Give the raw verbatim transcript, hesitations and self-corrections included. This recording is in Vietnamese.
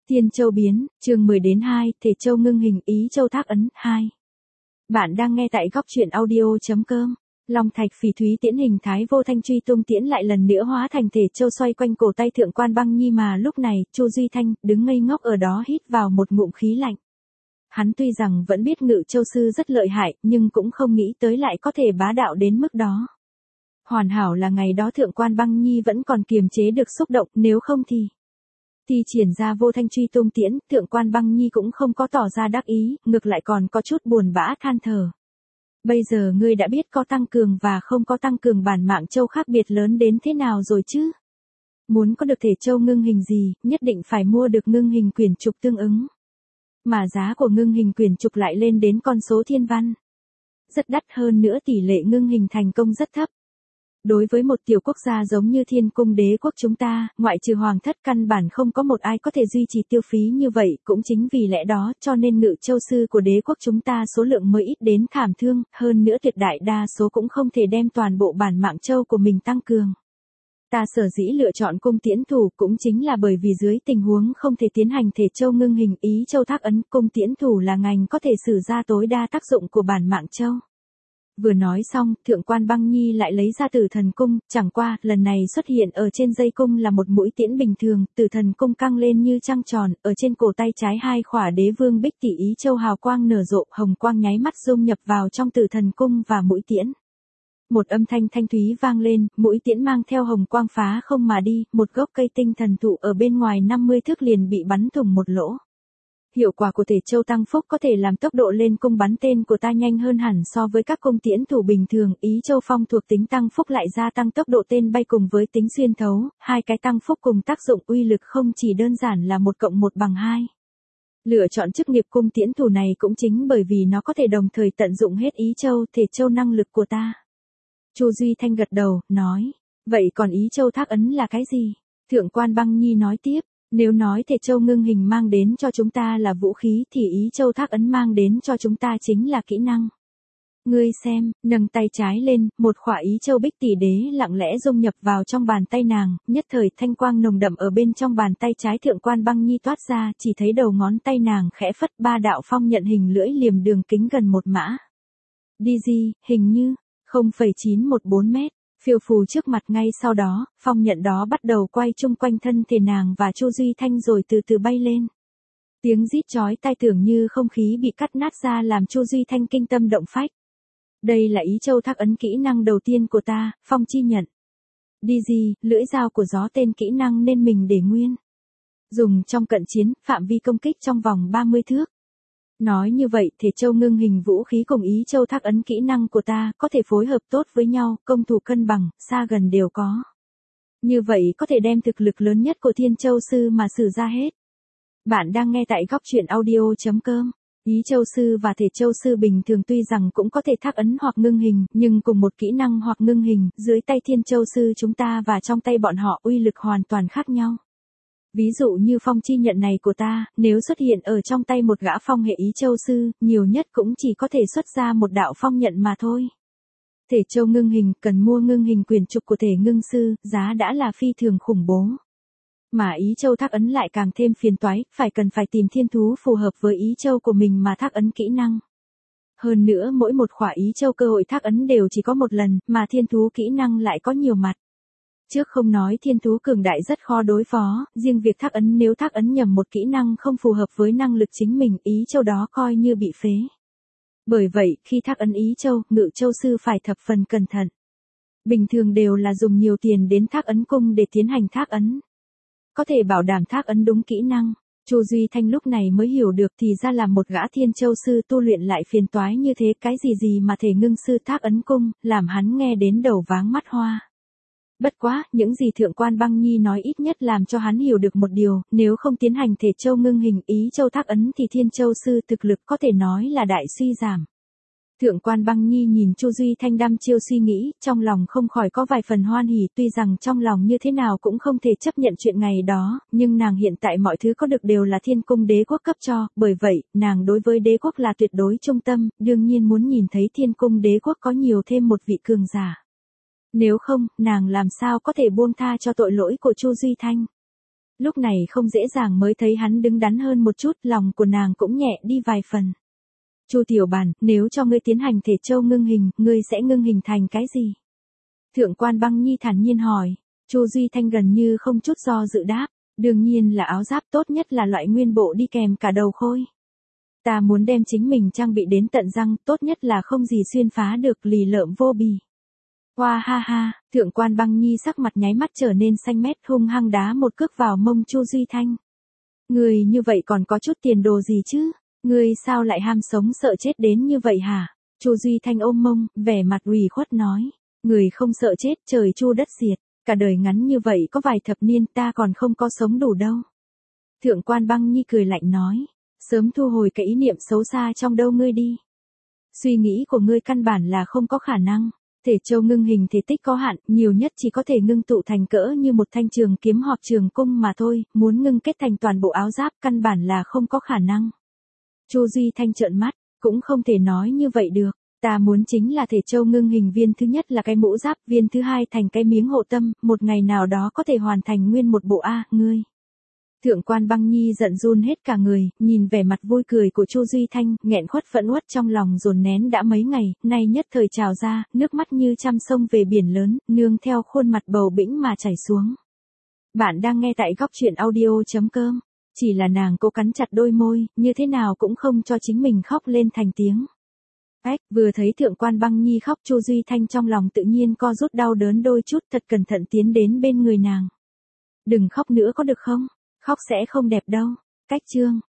Thiên Châu biến, chương mười đến hai, Thể Châu ngưng hình, Ý Châu thác ấn, hai. Bạn đang nghe tại góc truyện audio.com. Long thạch phỉ thúy tiễn hình thái vô thanh truy tung tiễn lại lần nữa hóa thành Thể Châu xoay quanh cổ tay Thượng Quan Băng Nhi mà lúc này, Chu Duy Thanh đứng ngây ngốc ở đó hít vào một ngụm khí lạnh. Hắn tuy rằng vẫn biết Ngự Châu sư rất lợi hại, nhưng cũng không nghĩ tới lại có thể bá đạo đến mức đó. Hoàn hảo là ngày đó Thượng Quan Băng Nhi vẫn còn kiềm chế được xúc động, nếu không thì Thi triển ra vô thanh truy tung tiễn, Thượng Quan Băng Nhi cũng không có tỏ ra đắc ý, ngược lại còn có chút buồn bã than thở. Bây giờ ngươi đã biết có tăng cường và không có tăng cường bản mạng châu khác biệt lớn đến thế nào rồi chứ? Muốn có được Thể Châu ngưng hình gì, nhất định phải mua được ngưng hình quyển trục tương ứng. Mà giá của ngưng hình quyển trục lại lên đến con số thiên văn. Rất đắt, hơn nữa tỷ lệ ngưng hình thành công rất thấp. Đối với một tiểu quốc gia giống như Thiên Cung Đế quốc chúng ta, ngoại trừ hoàng thất căn bản không có một ai có thể duy trì tiêu phí như vậy, cũng chính vì lẽ đó cho nên Ngự Châu sư của đế quốc chúng ta số lượng mới ít đến thảm thương, hơn nữa tuyệt đại đa số cũng không thể đem toàn bộ bản mạng châu của mình tăng cường. Ta sở dĩ lựa chọn cung tiễn thủ cũng chính là bởi vì dưới tình huống không thể tiến hành Thể Châu ngưng hình, Ý Châu thác ấn, cung tiễn thủ là ngành có thể sử ra tối đa tác dụng của bản mạng châu. Vừa nói xong, Thượng Quan Băng Nhi lại lấy ra Tử Thần Cung, chẳng qua, lần này xuất hiện ở trên dây cung là một mũi tiễn bình thường, Tử Thần Cung căng lên như trăng tròn, ở trên cổ tay trái hai khỏa Đế Vương Bích Tỷ Ý Châu hào quang nở rộ, hồng quang nháy mắt dung nhập vào trong Tử Thần Cung và mũi tiễn. Một âm thanh thanh thúy vang lên, mũi tiễn mang theo hồng quang phá không mà đi, một gốc cây tinh thần thụ ở bên ngoài năm mươi thước liền bị bắn thủng một lỗ. Hiệu quả của Thể Châu tăng phúc có thể làm tốc độ lên cung bắn tên của ta nhanh hơn hẳn so với các cung tiễn thủ bình thường, Ý Châu phong thuộc tính tăng phúc lại gia tăng tốc độ tên bay cùng với tính xuyên thấu, hai cái tăng phúc cùng tác dụng uy lực không chỉ đơn giản là một cộng một bằng hai. Lựa chọn chức nghiệp cung tiễn thủ này cũng chính bởi vì nó có thể đồng thời tận dụng hết Ý Châu, Thể Châu năng lực của ta. Chu Duy Thanh gật đầu, nói, vậy còn Ý Châu thác ấn là cái gì? Thượng Quan Băng Nhi nói tiếp. Nếu nói Thể Châu ngưng hình mang đến cho chúng ta là vũ khí thì Ý Châu thác ấn mang đến cho chúng ta chính là kỹ năng. Ngươi xem, nâng tay trái lên, một khỏa Ý Châu Bích Tỷ Đế lặng lẽ dung nhập vào trong bàn tay nàng, nhất thời thanh quang nồng đậm ở bên trong bàn tay trái Thượng Quan Băng Nhi toát ra, chỉ thấy đầu ngón tay nàng khẽ phất, ba đạo phong nhận hình lưỡi liềm đường kính gần một mã. đê giê, hình như, không phẩy chín một bốn mét. Phiêu phù trước mặt ngay sau đó, phong nhận đó bắt đầu quay chung quanh thân thể nàng và Chu Duy Thanh rồi từ từ bay lên. Tiếng rít chói tai tưởng như không khí bị cắt nát ra làm Chu Duy Thanh kinh tâm động phách. Đây là Ý Châu thác ấn kỹ năng đầu tiên của ta, phong chi nhận. đê giê, lưỡi dao của gió tên kỹ năng nên mình để nguyên. Dùng trong cận chiến, phạm vi công kích trong vòng ba mươi thước. Nói như vậy, Thể Châu ngưng hình vũ khí cùng Ý Châu thác ấn kỹ năng của ta có thể phối hợp tốt với nhau, công thủ cân bằng, xa gần đều có. Như vậy có thể đem thực lực lớn nhất của Thiên Châu sư mà sử ra hết. Bạn đang nghe tại góc truyện audio.com. Ý Châu sư và Thể Châu sư bình thường tuy rằng cũng có thể thác ấn hoặc ngưng hình, nhưng cùng một kỹ năng hoặc ngưng hình, dưới tay Thiên Châu sư chúng ta và trong tay bọn họ uy lực hoàn toàn khác nhau. Ví dụ như phong chi nhận này của ta, nếu xuất hiện ở trong tay một gã phong hệ Ý Châu sư, nhiều nhất cũng chỉ có thể xuất ra một đạo phong nhận mà thôi. Thể Châu ngưng hình, cần mua ngưng hình quyển trục của thể ngưng sư, giá đã là phi thường khủng bố. Mà Ý Châu thác ấn lại càng thêm phiền toái, phải cần phải tìm thiên thú phù hợp với Ý Châu của mình mà thác ấn kỹ năng. Hơn nữa mỗi một khỏa Ý Châu cơ hội thác ấn đều chỉ có một lần, mà thiên thú kỹ năng lại có nhiều mặt. Trước không nói thiên thú cường đại rất khó đối phó, riêng việc thác ấn nếu thác ấn nhầm một kỹ năng không phù hợp với năng lực chính mình, Ý Châu đó coi như bị phế. Bởi vậy, khi thác ấn Ý Châu, Ngự Châu sư phải thập phần cẩn thận. Bình thường đều là dùng nhiều tiền đến thác ấn cung để tiến hành thác ấn. Có thể bảo đảm thác ấn đúng kỹ năng. Chu Duy Thanh lúc này mới hiểu được thì ra là một gã Thiên Châu sư tu luyện lại phiền toái như thế, cái gì gì mà thể ngưng sư thác ấn cung, làm hắn nghe đến đầu váng mắt hoa. Bất quá, những gì Thượng Quan Băng Nhi nói ít nhất làm cho hắn hiểu được một điều, nếu không tiến hành Thể Châu ngưng hình, Ý Châu thác ấn thì Thiên Châu sư thực lực có thể nói là đại suy giảm. Thượng Quan Băng Nhi nhìn Chu Duy Thanh đăm chiêu suy nghĩ, trong lòng không khỏi có vài phần hoan hỉ, tuy rằng trong lòng như thế nào cũng không thể chấp nhận chuyện ngày đó, nhưng nàng hiện tại mọi thứ có được đều là Thiên Cung Đế quốc cấp cho, bởi vậy, nàng đối với đế quốc là tuyệt đối trung tâm, đương nhiên muốn nhìn thấy Thiên Cung Đế quốc có nhiều thêm một vị cường giả. Nếu không, nàng làm sao có thể buông tha cho tội lỗi của Chu Duy Thanh. Lúc này không dễ dàng mới thấy hắn đứng đắn hơn một chút, lòng của nàng cũng nhẹ đi vài phần. Chu tiểu bản, nếu cho ngươi tiến hành thể châu ngưng hình, ngươi sẽ ngưng hình thành cái gì? Thượng quan Băng Nhi thản nhiên hỏi. Chu Duy Thanh gần như không chút do dự đáp, đương nhiên là áo giáp, tốt nhất là loại nguyên bộ đi kèm cả đầu khôi. Ta muốn đem chính mình trang bị đến tận răng, tốt nhất là không gì xuyên phá được, lì lợm vô bì. Hoa ha ha, thượng quan Băng Nhi sắc mặt nháy mắt trở nên xanh mét, hung hăng đá một cước vào mông Chu Duy Thanh. Người như vậy còn có chút tiền đồ gì chứ? Ngươi sao lại ham sống sợ chết đến như vậy hả? Chu Duy Thanh ôm mông, vẻ mặt ủy khuất nói. Người không sợ chết, trời chu đất diệt. Cả đời ngắn như vậy có vài thập niên, ta còn không có sống đủ đâu. Thượng quan Băng Nhi cười lạnh nói. Sớm thu hồi cái ý niệm xấu xa trong đầu ngươi đi. Suy nghĩ của ngươi căn bản là không có khả năng. Thể châu ngưng hình thể tích có hạn, nhiều nhất chỉ có thể ngưng tụ thành cỡ như một thanh trường kiếm hoặc trường cung mà thôi, muốn ngưng kết thành toàn bộ áo giáp căn bản là không có khả năng. Chu Duy Thanh trợn mắt, cũng không thể nói như vậy được, ta muốn chính là thể châu ngưng hình, viên thứ nhất là cái mũ giáp, viên thứ hai thành cái miếng hộ tâm, một ngày nào đó có thể hoàn thành nguyên một bộ a, ngươi. Thượng quan Băng Nhi giận run hết cả người, nhìn vẻ mặt vui cười của Chu Duy Thanh, nghẹn khuất phẫn uất trong lòng dồn nén đã mấy ngày, nay nhất thời trào ra, nước mắt như trăm sông về biển lớn, nương theo khuôn mặt bầu bĩnh mà chảy xuống. Bạn đang nghe tại góc truyện audio chấm com. Chỉ là nàng cố cắn chặt đôi môi, như thế nào cũng không cho chính mình khóc lên thành tiếng. Ách, vừa thấy thượng quan Băng Nhi khóc, Chu Duy Thanh trong lòng tự nhiên co rút đau đớn đôi chút, thật cẩn thận tiến đến bên người nàng. Đừng khóc nữa có được không? Khóc sẽ không đẹp đâu. Cách chương.